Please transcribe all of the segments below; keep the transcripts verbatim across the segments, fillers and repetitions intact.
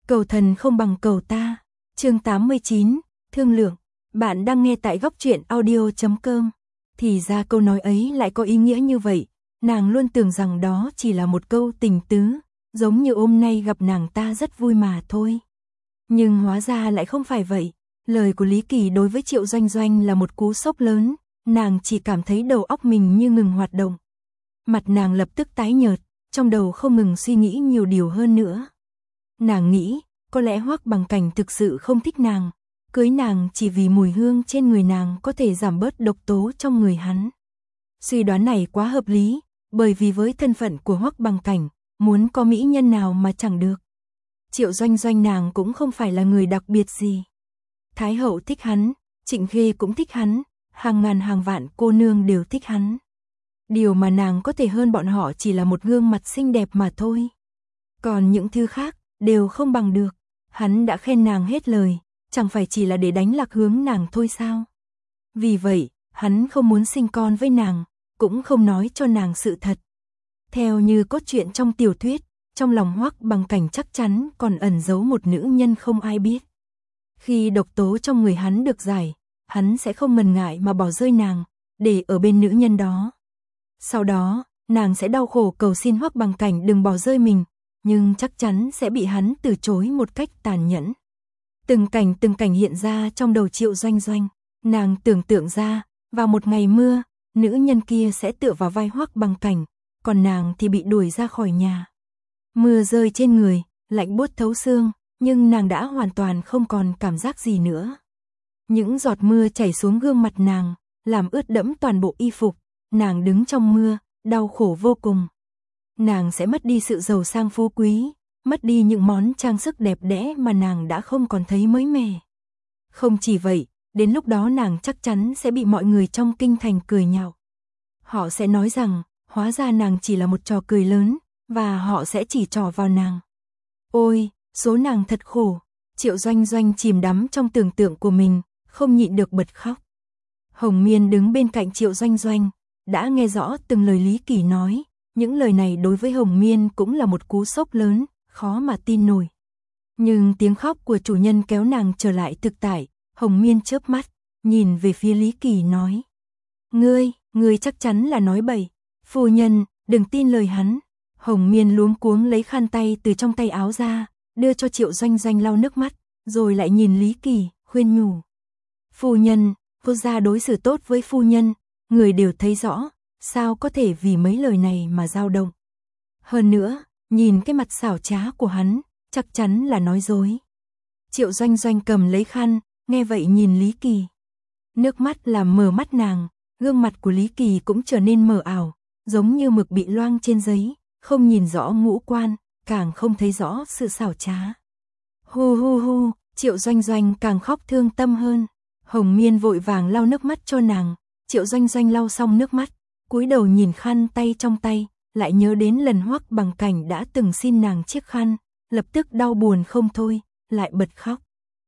Cầu thần không bằng cầu ta. Chương tám mươi chín, thương lượng. Bạn đang nghe tại góc truyện audio chấm com. Thì ra câu nói ấy lại có ý nghĩa như vậy, nàng luôn tưởng rằng đó chỉ là một câu tình tứ, giống như hôm nay gặp nàng ta rất vui mà thôi. Nhưng hóa ra lại không phải vậy, lời của Lý Kỳ đối với Triệu Doanh Doanh là một cú sốc lớn, nàng chỉ cảm thấy đầu óc mình như ngừng hoạt động. Mặt nàng lập tức tái nhợt, trong đầu không ngừng suy nghĩ nhiều điều hơn nữa. Nàng nghĩ, có lẽ Hoắc Bằng Cảnh thực sự không thích nàng, cưới nàng chỉ vì mùi hương trên người nàng có thể giảm bớt độc tố trong người hắn. Suy đoán này quá hợp lý, bởi vì với thân phận của Hoắc Bằng Cảnh, muốn có mỹ nhân nào mà chẳng được. Triệu Doanh Doanh nàng cũng không phải là người đặc biệt gì. Thái hậu thích hắn, Trịnh Khê cũng thích hắn, hàng ngàn hàng vạn cô nương đều thích hắn. Điều mà nàng có thể hơn bọn họ chỉ là một gương mặt xinh đẹp mà thôi. Còn những thứ khác, đều không bằng được. Hắn đã khen nàng hết lời, chẳng phải chỉ là để đánh lạc hướng nàng thôi sao? Vì vậy, hắn không muốn sinh con với nàng, cũng không nói cho nàng sự thật. Theo như cốt truyện trong tiểu thuyết, trong lòng Hoắc Bằng Cảnh chắc chắn còn ẩn giấu một nữ nhân không ai biết. Khi độc tố trong người hắn được giải, hắn sẽ không ngần ngại mà bỏ rơi nàng, để ở bên nữ nhân đó. Sau đó, nàng sẽ đau khổ cầu xin Hoắc Bằng Cảnh đừng bỏ rơi mình, nhưng chắc chắn sẽ bị hắn từ chối một cách tàn nhẫn. Từng cảnh từng cảnh hiện ra trong đầu Triệu Doanh Doanh, nàng tưởng tượng ra, vào một ngày mưa, nữ nhân kia sẽ tựa vào vai Hoắc Bằng Cảnh, còn nàng thì bị đuổi ra khỏi nhà. Mưa rơi trên người, lạnh buốt thấu xương, nhưng nàng đã hoàn toàn không còn cảm giác gì nữa. Những giọt mưa chảy xuống gương mặt nàng, làm ướt đẫm toàn bộ y phục, nàng đứng trong mưa, đau khổ vô cùng. Nàng sẽ mất đi sự giàu sang phú quý, mất đi những món trang sức đẹp đẽ mà nàng đã không còn thấy mới mẻ. Không chỉ vậy, đến lúc đó nàng chắc chắn sẽ bị mọi người trong kinh thành cười nhạo. Họ sẽ nói rằng, hóa ra nàng chỉ là một trò cười lớn, và họ sẽ chỉ trỏ vào nàng. Ôi, số nàng thật khổ. Triệu Doanh Doanh chìm đắm trong tưởng tượng của mình, không nhịn được bật khóc. Hồng Miên đứng bên cạnh Triệu Doanh Doanh, đã nghe rõ từng lời Lý Kỳ nói. Những lời này đối với Hồng Miên cũng là một cú sốc lớn, khó mà tin nổi. Nhưng tiếng khóc của chủ nhân kéo nàng trở lại thực tại, Hồng Miên chớp mắt, nhìn về phía Lý Kỳ nói. Ngươi, ngươi chắc chắn là nói bậy. Phu nhân, đừng tin lời hắn. Hồng Miên luống cuống lấy khăn tay từ trong tay áo ra, đưa cho Triệu Doanh Doanh lau nước mắt, rồi lại nhìn Lý Kỳ, khuyên nhủ. Phu nhân, cô gia đối xử tốt với phu nhân, người đều thấy rõ. Sao có thể vì mấy lời này mà dao động? Hơn nữa, nhìn cái mặt xảo trá của hắn, chắc chắn là nói dối. Triệu Doanh Doanh cầm lấy khăn, nghe vậy nhìn Lý Kỳ. Nước mắt làm mờ mắt nàng, gương mặt của Lý Kỳ cũng trở nên mờ ảo, giống như mực bị loang trên giấy, không nhìn rõ ngũ quan, càng không thấy rõ sự xảo trá. Hu hu hu, Triệu Doanh Doanh càng khóc thương tâm hơn. Hồng Miên vội vàng lau nước mắt cho nàng, Triệu Doanh Doanh lau xong nước mắt, cúi đầu nhìn khăn tay trong tay, lại nhớ đến lần Hoắc Bằng Cảnh đã từng xin nàng chiếc khăn, lập tức đau buồn không thôi, lại bật khóc.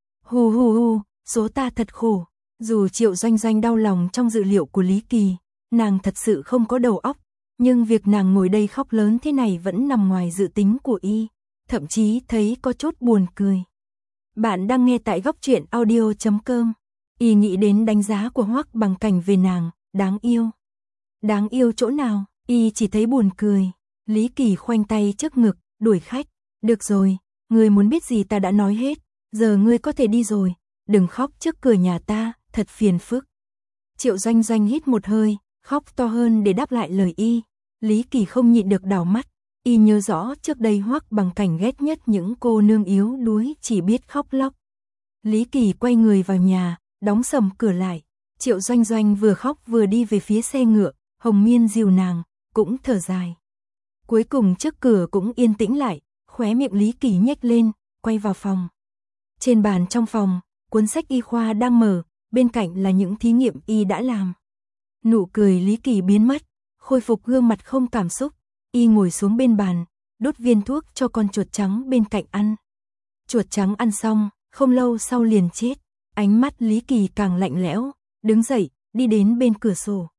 Hu hu hu, số ta thật khổ. Dù Triệu Doanh Doanh đau lòng trong dự liệu của Lý Kỳ, nàng thật sự không có đầu óc, nhưng việc nàng ngồi đây khóc lớn thế này vẫn nằm ngoài dự tính của y, thậm chí thấy có chút buồn cười. Bạn đang nghe tại góc truyện audio chấm com. Y nghĩ đến đánh giá của Hoắc Bằng Cảnh về nàng, đáng yêu. Đáng yêu chỗ nào, y chỉ thấy buồn cười. Lý Kỳ khoanh tay trước ngực, đuổi khách. Được rồi, ngươi muốn biết gì ta đã nói hết, giờ ngươi có thể đi rồi, đừng khóc trước cửa nhà ta, thật phiền phức. Triệu Doanh Doanh hít một hơi, khóc to hơn để đáp lại lời y. Lý Kỳ không nhịn được đảo mắt, y nhớ rõ trước đây Hoắc Bằng Cảnh ghét nhất những cô nương yếu đuối chỉ biết khóc lóc. Lý Kỳ quay người vào nhà, đóng sầm cửa lại. Triệu Doanh Doanh vừa khóc vừa đi về phía xe ngựa, Hồng Miên dìu nàng, cũng thở dài. Cuối cùng trước cửa cũng yên tĩnh lại, khóe miệng Lý Kỳ nhếch lên, quay vào phòng. Trên bàn trong phòng, cuốn sách y khoa đang mở, bên cạnh là những thí nghiệm y đã làm. Nụ cười Lý Kỳ biến mất, khôi phục gương mặt không cảm xúc, y ngồi xuống bên bàn, đốt viên thuốc cho con chuột trắng bên cạnh ăn. Chuột trắng ăn xong, không lâu sau liền chết, ánh mắt Lý Kỳ càng lạnh lẽo, đứng dậy, đi đến bên cửa sổ.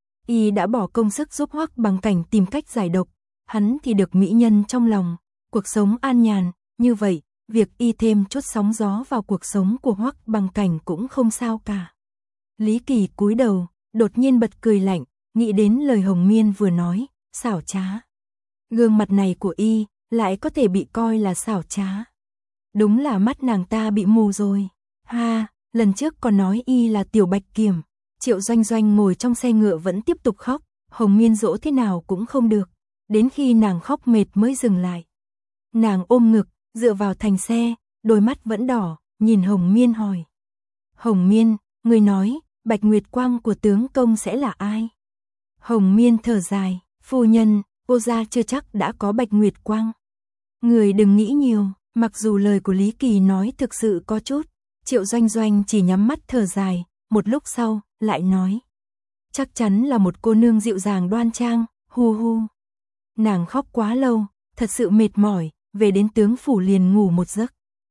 Y đã bỏ công sức giúp Hoắc Bằng Cảnh tìm cách giải độc, hắn thì được mỹ nhân trong lòng, cuộc sống an nhàn, như vậy, việc y thêm chút sóng gió vào cuộc sống của Hoắc Bằng Cảnh cũng không sao cả. Lý Kỳ cúi đầu, đột nhiên bật cười lạnh, nghĩ đến lời Hồng Miên vừa nói, xảo trá. Gương mặt này của y, lại có thể bị coi là xảo trá. Đúng là mắt nàng ta bị mù rồi. Ha, lần trước còn nói y là tiểu bạch kiểm. Triệu Doanh Doanh ngồi trong xe ngựa vẫn tiếp tục khóc, Hồng Miên dỗ thế nào cũng không được. Đến khi nàng khóc mệt mới dừng lại. Nàng ôm ngực, dựa vào thành xe, đôi mắt vẫn đỏ, nhìn Hồng Miên hỏi. Hồng Miên, người nói, Bạch Nguyệt Quang của tướng công sẽ là ai? Hồng Miên thở dài, phu nhân, cô gia chưa chắc đã có Bạch Nguyệt Quang. Người đừng nghĩ nhiều, mặc dù lời của Lý Kỳ nói thực sự có chút. Triệu Doanh Doanh chỉ nhắm mắt thở dài, một lúc sau, lại nói. Chắc chắn là một cô nương dịu dàng đoan trang, hu hu. Nàng khóc quá lâu, thật sự mệt mỏi, về đến tướng phủ liền ngủ một giấc.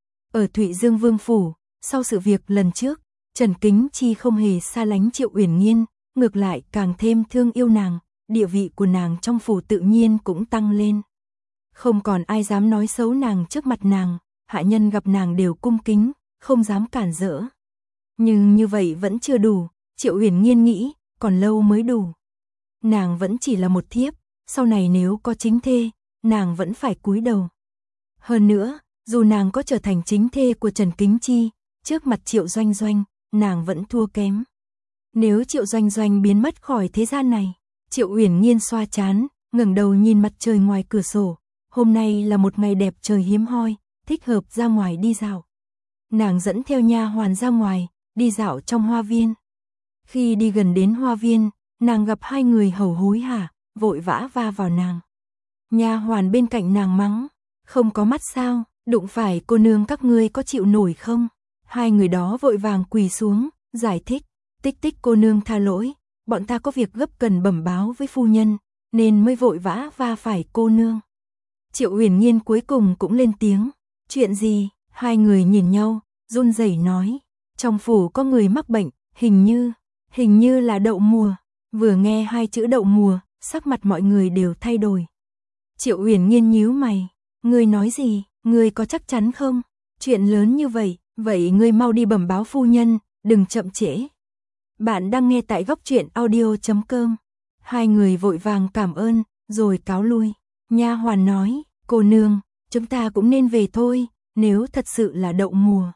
Ở Thụy Dương Vương phủ, sau sự việc lần trước, Trần Kính Chi không hề xa lánh Triệu Uyển Nhiên, ngược lại càng thêm thương yêu nàng, địa vị của nàng trong phủ tự nhiên cũng tăng lên. Không còn ai dám nói xấu nàng trước mặt nàng, hạ nhân gặp nàng đều cung kính, không dám cản rỡ. Nhưng như vậy vẫn chưa đủ, Triệu Uyển Nhiên nghĩ, còn lâu mới đủ. Nàng vẫn chỉ là một thiếp, sau này nếu có chính thê, nàng vẫn phải cúi đầu. Hơn nữa, dù nàng có trở thành chính thê của Trần Kính Chi, trước mặt Triệu Doanh Doanh, nàng vẫn thua kém. Nếu Triệu Doanh Doanh biến mất khỏi thế gian này, Triệu Uyển Nhiên xoa trán, ngẩng đầu nhìn mặt trời ngoài cửa sổ. Hôm nay là một ngày đẹp trời hiếm hoi, thích hợp ra ngoài đi dạo. Nàng dẫn theo nha hoàn ra ngoài, đi dạo trong hoa viên. Khi đi gần đến hoa viên, nàng gặp hai người hầu hối hả, vội vã va vào nàng. Nha hoàn bên cạnh nàng mắng, không có mắt sao, đụng phải cô nương các ngươi có chịu nổi không? Hai người đó vội vàng quỳ xuống, giải thích, Tích Tích cô nương tha lỗi, bọn ta có việc gấp cần bẩm báo với phu nhân, nên mới vội vã va phải cô nương. Triệu Uyển Nhiên cuối cùng cũng lên tiếng, chuyện gì? Hai người nhìn nhau, run rẩy nói, trong phủ có người mắc bệnh, hình như, hình như là đậu mùa. Vừa nghe hai chữ đậu mùa, sắc mặt mọi người đều thay đổi. Triệu Uyển Nhiên nhíu mày, ngươi nói gì, ngươi có chắc chắn không? Chuyện lớn như vậy, vậy ngươi mau đi bẩm báo phu nhân, đừng chậm trễ. Bạn đang nghe tại góc truyện audio chấm com. Hai người vội vàng cảm ơn, rồi cáo lui. Nha hoàn nói, cô nương, chúng ta cũng nên về thôi, nếu thật sự là đậu mùa.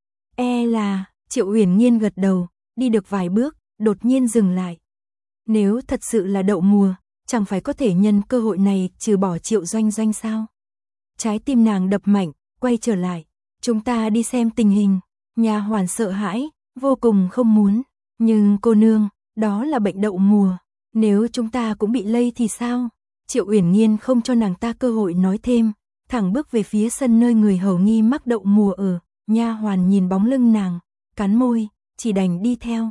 E là, Triệu Uyển Nhiên gật đầu, đi được vài bước, đột nhiên dừng lại. Nếu thật sự là đậu mùa, chẳng phải có thể nhân cơ hội này trừ bỏ Triệu Doanh Doanh sao? Trái tim nàng đập mạnh, quay trở lại, chúng ta đi xem tình hình. Nha hoàn sợ hãi, vô cùng không muốn, nhưng cô nương, đó là bệnh đậu mùa, nếu chúng ta cũng bị lây thì sao? Triệu Uyển Nhiên không cho nàng ta cơ hội nói thêm, thẳng bước về phía sân nơi người hầu nghi mắc đậu mùa ở. Nha hoàn nhìn bóng lưng nàng, cắn môi, chỉ đành đi theo.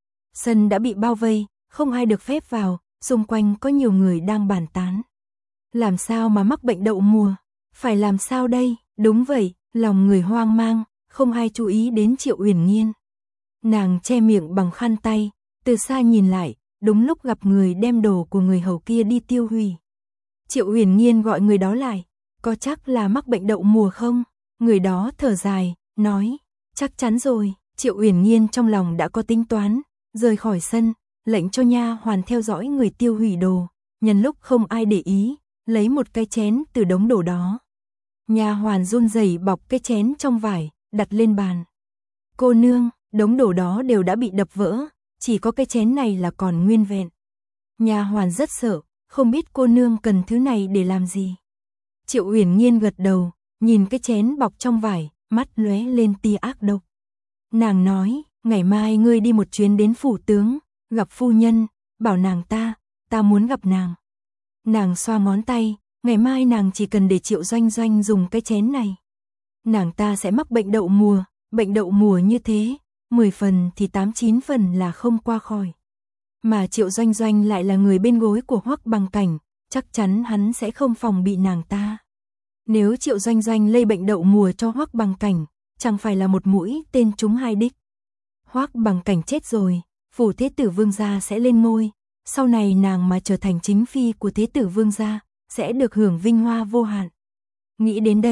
Sân đã bị bao vây, không ai được phép vào, xung quanh có nhiều người đang bàn tán. Làm sao mà mắc bệnh đậu mùa? Phải làm sao đây? Đúng vậy, lòng người hoang mang, không ai chú ý đến Triệu Uyển Nhiên. Nàng che miệng bằng khăn tay, từ xa nhìn lại, đúng lúc gặp người đem đồ của người hầu kia đi tiêu hủy. Triệu Uyển Nhiên gọi người đó lại, có chắc là mắc bệnh đậu mùa không? Người đó thở dài, nói, chắc chắn rồi. Triệu Uyển Nhiên trong lòng đã có tính toán, rời khỏi sân, lệnh cho nha hoàn theo dõi người tiêu hủy đồ, nhân lúc không ai để ý, lấy một cái chén từ đống đồ đó. Nha hoàn run rẩy bọc cái chén trong vải, đặt lên bàn. Cô nương, đống đồ đó đều đã bị đập vỡ, chỉ có cái chén này là còn nguyên vẹn. Nha hoàn rất sợ, không biết cô nương cần thứ này để làm gì. Triệu Uyển Nhiên gật đầu, nhìn cái chén bọc trong vải, mắt lóe lên tia ác độc. Nàng nói, ngày mai ngươi đi một chuyến đến phủ tướng, gặp phu nhân, bảo nàng ta, ta muốn gặp nàng. Nàng xoa ngón tay, ngày mai nàng chỉ cần để Triệu Doanh Doanh dùng cái chén này. Nàng ta sẽ mắc bệnh đậu mùa, bệnh đậu mùa như thế, mười phần thì tám chín phần là không qua khỏi. Mà Triệu Doanh Doanh lại là người bên gối của Hoắc Bằng Cảnh, chắc chắn hắn sẽ không phòng bị nàng ta. Nếu Triệu Doanh Doanh lây bệnh đậu mùa cho Hoắc Bằng Cảnh, chẳng phải là một mũi tên trúng hai đích. Hoắc Bằng Cảnh chết rồi, phủ thế tử vương gia sẽ lên ngôi, sau này nàng mà trở thành chính phi của thế tử vương gia, sẽ được hưởng vinh hoa vô hạn. Nghĩ đến đây,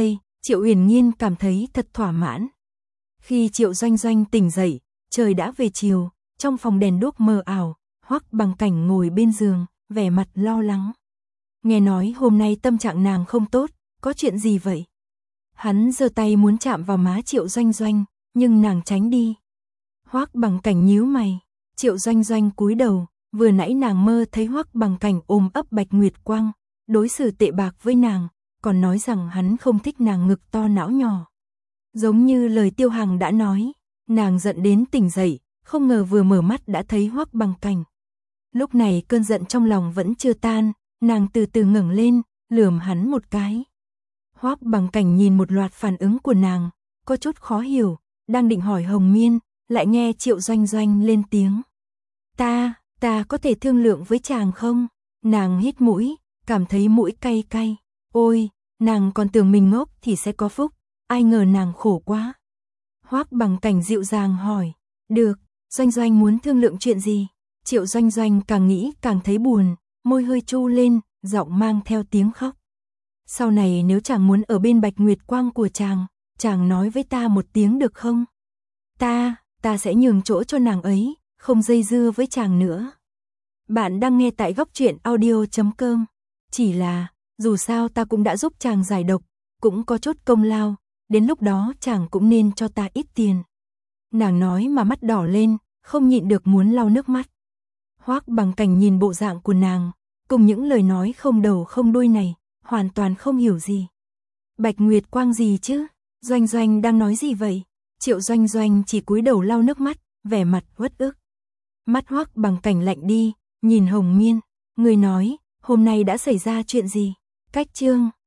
Triệu Uyển Nhiên cảm thấy thật thỏa mãn. Khi Triệu Doanh Doanh tỉnh dậy, trời đã về chiều, trong phòng đèn đuốc mờ ảo, Hoắc Bằng Cảnh ngồi bên giường, vẻ mặt lo lắng. Nghe nói hôm nay tâm trạng nàng không tốt, có chuyện gì vậy? Hắn giơ tay muốn chạm vào má Triệu Doanh Doanh, nhưng nàng tránh đi. Hoắc Bằng Cảnh nhíu mày, Triệu Doanh Doanh cúi đầu, vừa nãy nàng mơ thấy Hoắc Bằng Cảnh ôm ấp Bạch Nguyệt Quang, đối xử tệ bạc với nàng, còn nói rằng hắn không thích nàng ngực to não nhỏ. Giống như lời Tiêu Hằng đã nói, nàng giận đến tỉnh dậy, không ngờ vừa mở mắt đã thấy Hoắc Bằng Cảnh. Lúc này cơn giận trong lòng vẫn chưa tan, nàng từ từ ngẩng lên, lườm hắn một cái. Hoắc Bằng Cảnh nhìn một loạt phản ứng của nàng, có chút khó hiểu, đang định hỏi Hồng Miên, lại nghe Triệu Doanh Doanh lên tiếng. Ta, ta có thể thương lượng với chàng không? Nàng hít mũi, cảm thấy mũi cay cay. Ôi, nàng còn tưởng mình ngốc thì sẽ có phúc, ai ngờ nàng khổ quá. Hoắc Bằng Cảnh dịu dàng hỏi, được, Doanh Doanh muốn thương lượng chuyện gì? Triệu Doanh Doanh càng nghĩ càng thấy buồn, môi hơi chu lên, giọng mang theo tiếng khóc. Sau này nếu chàng muốn ở bên Bạch Nguyệt Quang của chàng, chàng nói với ta một tiếng được không? Ta, ta sẽ nhường chỗ cho nàng ấy, không dây dưa với chàng nữa. Bạn đang nghe tại góc truyện audio chấm com. Chỉ là, dù sao ta cũng đã giúp chàng giải độc, cũng có chút công lao, đến lúc đó chàng cũng nên cho ta ít tiền. Nàng nói mà mắt đỏ lên, không nhịn được muốn lau nước mắt. Hoắc Bằng Cảnh nhìn bộ dạng của nàng, cùng những lời nói không đầu không đuôi này, hoàn toàn không hiểu gì. Bạch Nguyệt Quang gì chứ? Doanh Doanh đang nói gì vậy? Triệu Doanh Doanh chỉ cúi đầu lau nước mắt, vẻ mặt uất ức. Mắt Hoắc Bằng Cảnh lạnh đi, nhìn Hồng Miên, người nói, hôm nay đã xảy ra chuyện gì? Cách chương